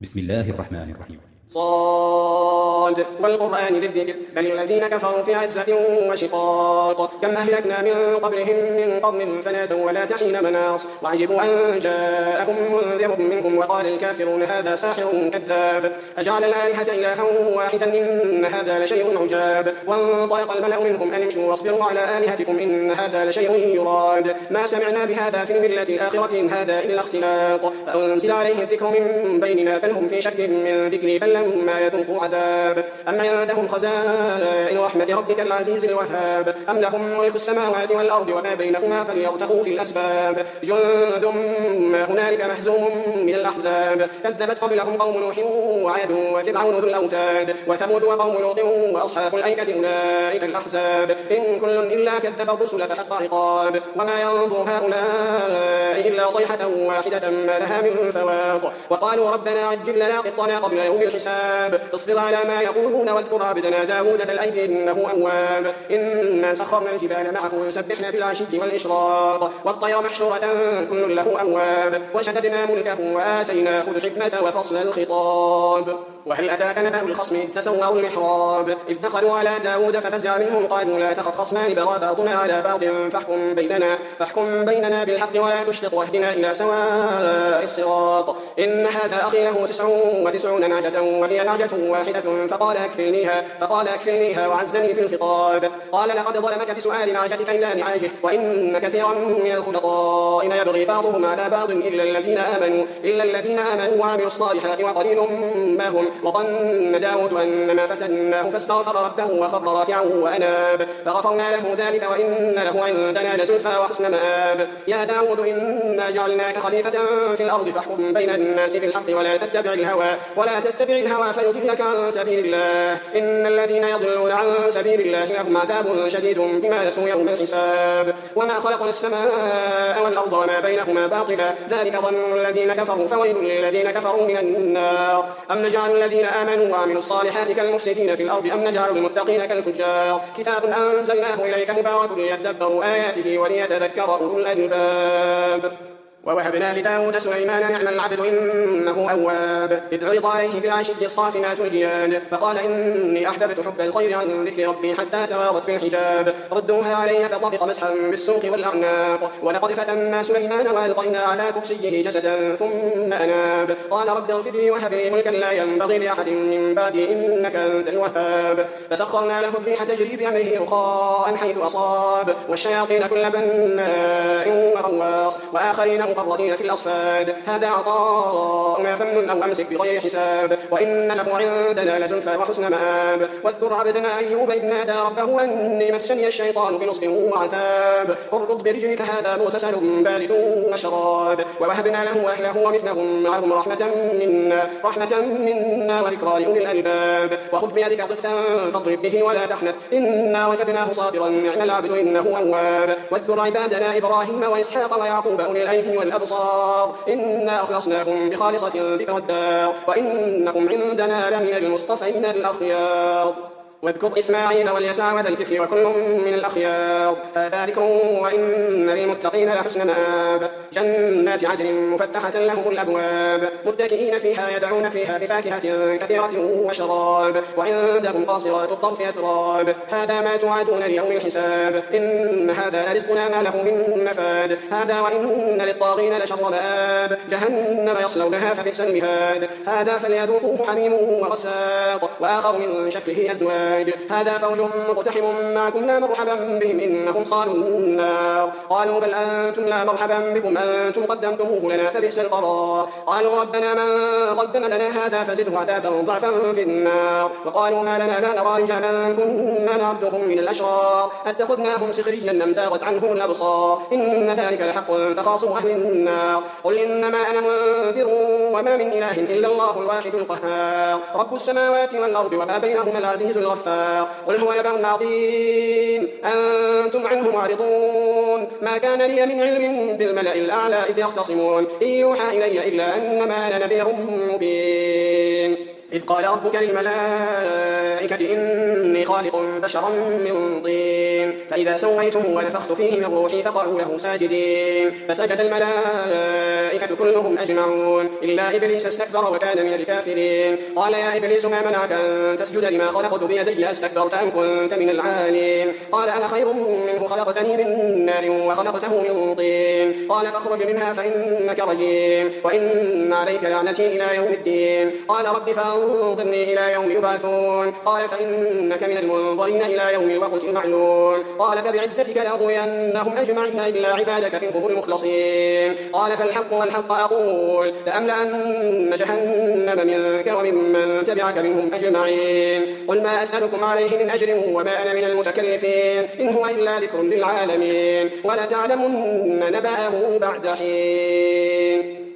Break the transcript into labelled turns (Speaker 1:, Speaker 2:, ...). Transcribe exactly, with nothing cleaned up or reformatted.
Speaker 1: بسم الله الرحمن الرحيم.
Speaker 2: صاد والقرآن ذي الذكر بل الذين كفروا في عزة وشقاق كم أهلكنا من قبلهم من قرن فنادوا ولا تحين مناص وعجبوا أن جاءهم منذر منهم وقال الكافرون هذا ساحر كذاب أجعل الآلهة إلها واحدا إن هذا لشيء عجاب وانطلق الملأ منهم أن امشوا واصبروا على آلهتكم إن هذا لشيء يراد ما سمعنا بهذا في الملة الآخرة إن هذا إلا اختلاق فأنزل عليه الذكر من بيننا بل هم في شك من ذكري بل ما يذوقوا عذاب أم عندهم خزائن رحمة ربك العزيز الوهاب أم لهم ملك السماوات والأرض وما بينهما فليرتقوا في الأسباب جند ما هنالك مهزوم من الأحزاب كذبت قبلهم قوم نوح وعاد وفرعون ذو الأوتاد وثمود وقوم لوط وأصحاب الأيكة أولئك الأحزاب إن كل إلا كذب الرسل فحق عقاب وما ينظر هؤلاء إلا صيحة واحدة ما لها من فواق وقالوا ربنا عجل لنا قطنا قبل يوم الحساب اصبر على ما يقولون واذكر عبدنا داود ذا الأيد إنه أواب إنا سخرنا الجبال معه يسبحن بالعشي والإشراق والطير محشورة كل له أواب وشددنا ملكه وآتيناه الحكمة وفصل الخطاب وهل أتاك نبأ الخصم إذ تسوروا المحراب إذ دخلوا على داود ففزع منهم قالوا لا تخف خصمان بغى بعضنا على بعض فاحكم بيننا فاحكم بيننا بالحق ولا تشرق واهدنا إلى سواء الصراط إن هذا أخي له تسع وتسعون نعجة ولي نعجة واحدة فقال أكفلنيها فقال أكفلنيها وعزني في الخطاب قال لقد ظلمك بسؤال نعجتك إلى نعاجه وإن كثيرا من الخلطاء يبغي بعضهم على بعض إلا الذين آمنوا إلا الذين آمنوا وعملوا الصالحات وقليل ما هم وظن داود أن ما فتناه فاستغفر ربه وخر راكعا وأناب فغفرنا له ذلك وإن له عندنا لزلفى وحسن مآب يا داود إنا جعلناك خليفة في الأرض فاحكم بين الناس بالحق ولا تتبع الهوى ولا تتبع الهوى فيضلك عن سبيل الله إن الذين يضلون عن سبيل الله لهم عذاب شديد بما نسوا يوم الحساب وما خلقنا السماء والأرض وما بينهما باطلا ذلك ظن الذين كفروا فويل للذين كفروا من النار أم نجعل الذين آمنوا وعملوا الصالحات كالمفسدين في الأرض أم نجعل المتقين كالفجار كتاب أنزلناه إليك مبارك ليدبروا آياته وليتذكر أولو الألباب ووهبنا لداود سليمان نعم العبد إنه أواب إذ عرض عليه بالعشي الصافنات الجياد فقال إني أحببت حب الخير عن ذكر ربي حتى توارت بالحجاب ردوها علي فطفق مسحا بالسوق والأعناق ولقد فتنا سليمان وألقينا على كرسيه جسدا ثم أناب قال رب اغفر لي وهب لي ملكا لا ينبغي لأحد من بعدي إنك أنت الوهاب فسخرنا له الريح تجري بأمره رخاء حيث أصاب والشياطين كل بناء وغواص وآخرين مقرنين في الأصفاد هذا عطاؤنا فمن أو أمسك بغير حساب وإن له عندنا لزلفى وحسن مآب واذكر عبدنا أيوب إذ نادى ربه أني مسني الشيطان بنصب وعذاب اركض برجلك هذا مغتسل بارد وشراب ووهبنا له أهله ومثلهم معهم رحمة منا رحمة منا وذكرى لأولي الألباب وخذ بيدك ضغثا فاضرب به ولا تحنث إنا وجدناه صابرا نعم العبد إنه أواب واذكر عبادنا إبراهيم وإسحاق ويعقوب أولي الأيدي والأبصار إنا أخلصناهم بخالصة ذكر الدار وإنكم عندنا لمن المصطفين الأخيار واذكر إسماعيل واليسع وذا الكفل وكل من الأخيار هذا ذكر وإن للمتقين لحسن مآب جنات عدن مفتحة لهم الأبواب متكئين فيها يدعون فيها بفاكهة كثيرة وشراب وعندهم قاصرات الطرف أتراب هذا ما توعدون ليوم الحساب إن هذا لرزقنا ما له من نفاد هذا وإن للطاغين لشر مآب جهنم يصلونها فبئس المهاد هذا فليذوقوه حميم وغساق وآخر من شكله أزواج هذا فوج مقتحم معكم لا مرحبا بهم إنهم صالوا النار قالوا بل أنتم لا مرحبا بكم أنتم قدمتموه لنا فبئس القرار قالوا ربنا من قدم لنا هذا فزده عذابا ضعفا في النار وقالوا ما لنا لا نرى رجالا كنا نعبدهم من الأشرار أتخذناهم سخريا أم زاغت عنهم الأبصار إن ذلك لحق تخاصم أهل النار قل إنما أنا منذر وما من إله إلا الله الواحد القهار رب السماوات والأرض وما بينهما العزيز الغفار قل هو نبأ عظيم أنتم عنه معرضون ما كان لي من علم بالملأ الأعلى إذ يختصمون إن يوحى إلي إلا أنما أنا نذير مبين إذ قال ربك للملائكة إني خالق بشرا من طين فإذا سويته ونفخت فيه من روحي فقعوا له ساجدين فسجد الملائكة كلهم أجمعون إلا إبليس استكبر وكان من الكافرين قال يا إبليس ما منعك أن تسجد لما خلقت بيدي أستكبرت أم كنت من العالين قال أنا خير منه خلقتني من نار وخلقته من طين قال فاخرج منها فإنك رجيم وإن عليك لعنتي إلى يوم الدين قال رب فانظرني إلى يوم يبعثون قال فإنك من المنظرين إلى يوم الوقت المعلوم قال فبعزتك لأغوينهم أجمعين إلا عبادك منهم المخلصين قال فالحق والحق أقول لأملأن جهنم منك وممن تبعك منهم أجمعين قل ما أسألكم عليه من أجر وما أنا من المتكلفين إن هو إلا ذكر للعالمين ولتعلمن نبأه بعد حين.